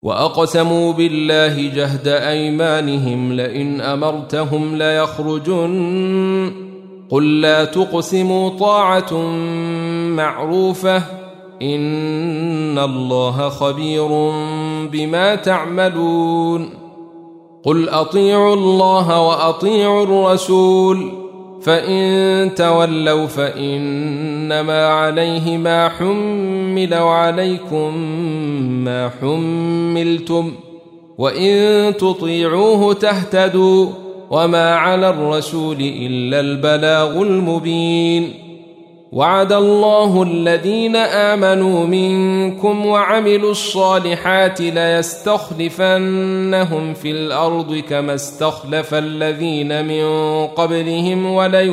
وأقسموا بالله جهد أيمانهم لئن أمرتهم ليخرجن قل لا تقسموا طاعة معروفة إن الله خبير بما تعملون قل أطيعوا الله وأطيعوا الرسول فإن تولوا فإنما عليه ما حمل وعليكم ما حملتم وإن تطيعوه تهتدوا وما على الرسول إلا البلاغ المبين وعد الله الذين آمنوا منكم وعملوا الصالحات ليستخلفنهم في الأرض كما استخلف الذين من قبلهم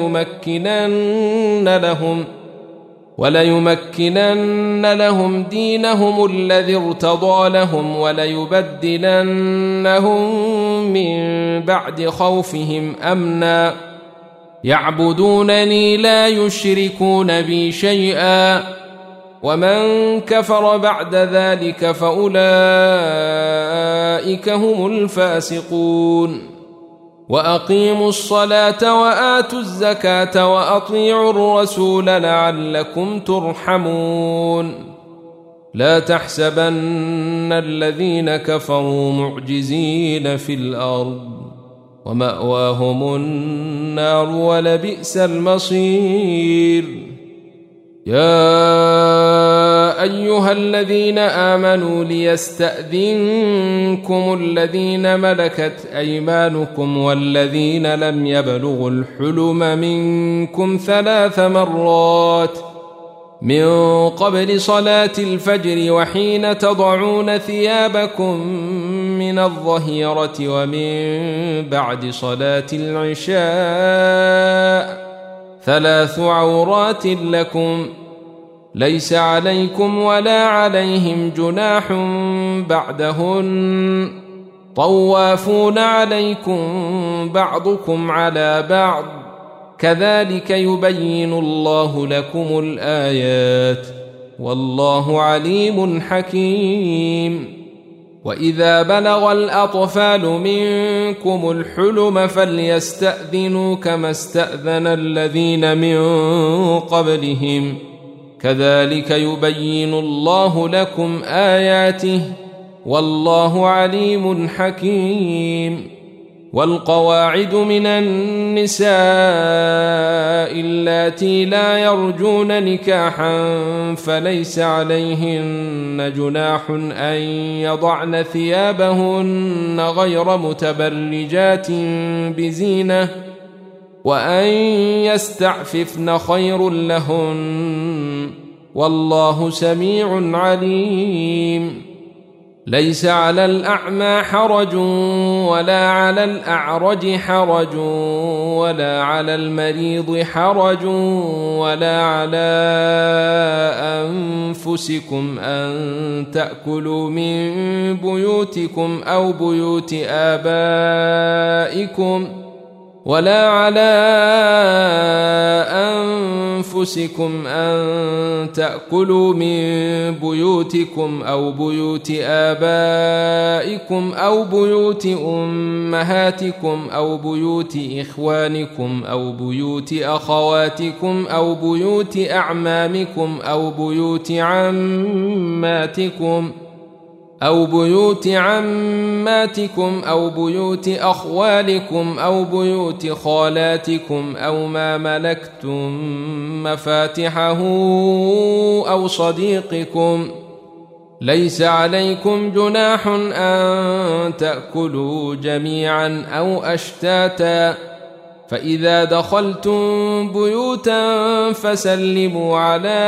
وليمكنن لهم دينهم الذي ارتضى لهم وليبدلنهم من بعد خوفهم أمنا يعبدونني لا يشركون بي شيئا ومن كفر بعد ذلك فأولئك هم الفاسقون وأقيموا الصلاة وآتوا الزكاة وأطيعوا الرسول لعلكم ترحمون لا تحسبن الذين كفروا معجزين في الأرض ومأواهم النار ولبئس المصير يا أيها الذين آمنوا ليستأذنكم الذين ملكت أيمانكم والذين لم يبلغوا الحلم منكم 3 مرات من قبل صلاة الفجر وحين تضعون ثيابكم من الظهيرة ومن بعد صلاة العشاء 3 عورات لكم ليس عليكم ولا عليهم جناح بعدهن طوافون عليكم بعضكم على بعض كذلك يبين الله لكم الآيات والله عليم حكيم وإذا بلغ الأطفال منكم الحلم فليستأذنوا كما استأذن الذين من قبلهم كذلك يبين الله لكم آياته والله عليم حكيم والقواعد من النساء اللاتي لا يرجون نكاحا فليس عليهن جناح أن يضعن ثيابهن غير متبرجات بزينة وأن يستعففن خير لهن والله سميع عليم ليس على الأعمى حرج ولا على الأعرج حرج ولا على المريض حرج ولا على أنفسكم أن تأكلوا من بيوتكم أو بيوت آبائكم ولا على أنفسكم أن تأكلوا من بيوتكم أو بيوت آبائكم أو بيوت أمهاتكم أو بيوت إخوانكم أو بيوت أخواتكم أو بيوت أعمامكم أو بيوت عماتكم أو بيوت أخوالكم أو بيوت خالاتكم أو ما ملكتم مفاتحه أو صديقكم ليس عليكم جناح أن تأكلوا جميعا أو أشتاتا فإذا دخلتم بيوتا فسلموا على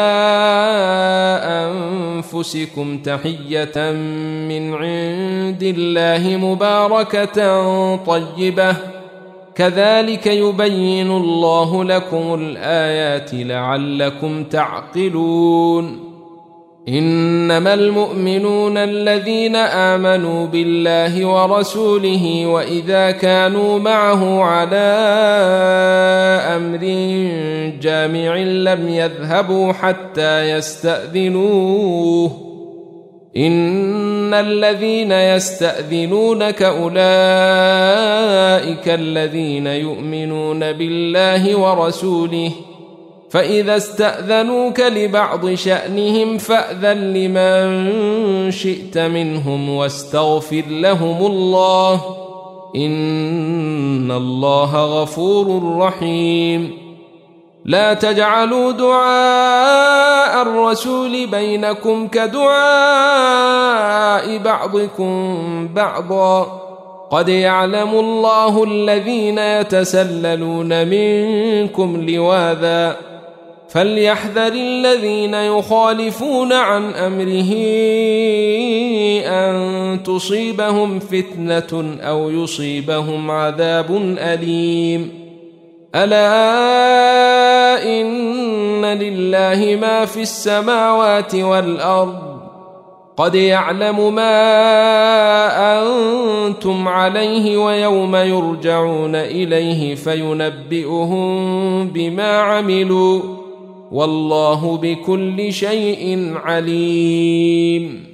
أنفسكم تحية من عند الله مباركة طيبة كذلك يبين الله لكم الآيات لعلكم تعقلون إنما المؤمنون الذين آمنوا بالله ورسوله وإذا كانوا معه على أمر جامع لم يذهبوا حتى يستأذنوه إن الذين يستأذنونك أولئك الذين يؤمنون بالله ورسوله فإذا استأذنوك لبعض شأنهم فأذن لمن شئت منهم واستغفر لهم الله إن الله غفور رحيم لا تجعلوا دعاء الرسول بينكم كدعاء بعضكم بعضا قد يعلم الله الذين يتسللون منكم لواذا فليحذر الذين يخالفون عن أمره أن تصيبهم فتنة أو يصيبهم عذاب أليم ألا إن لله ما في السماوات والأرض قد يعلم ما أنتم عليه ويوم يرجعون إليه فينبئهم بما عملوا والله بكل شيء عليم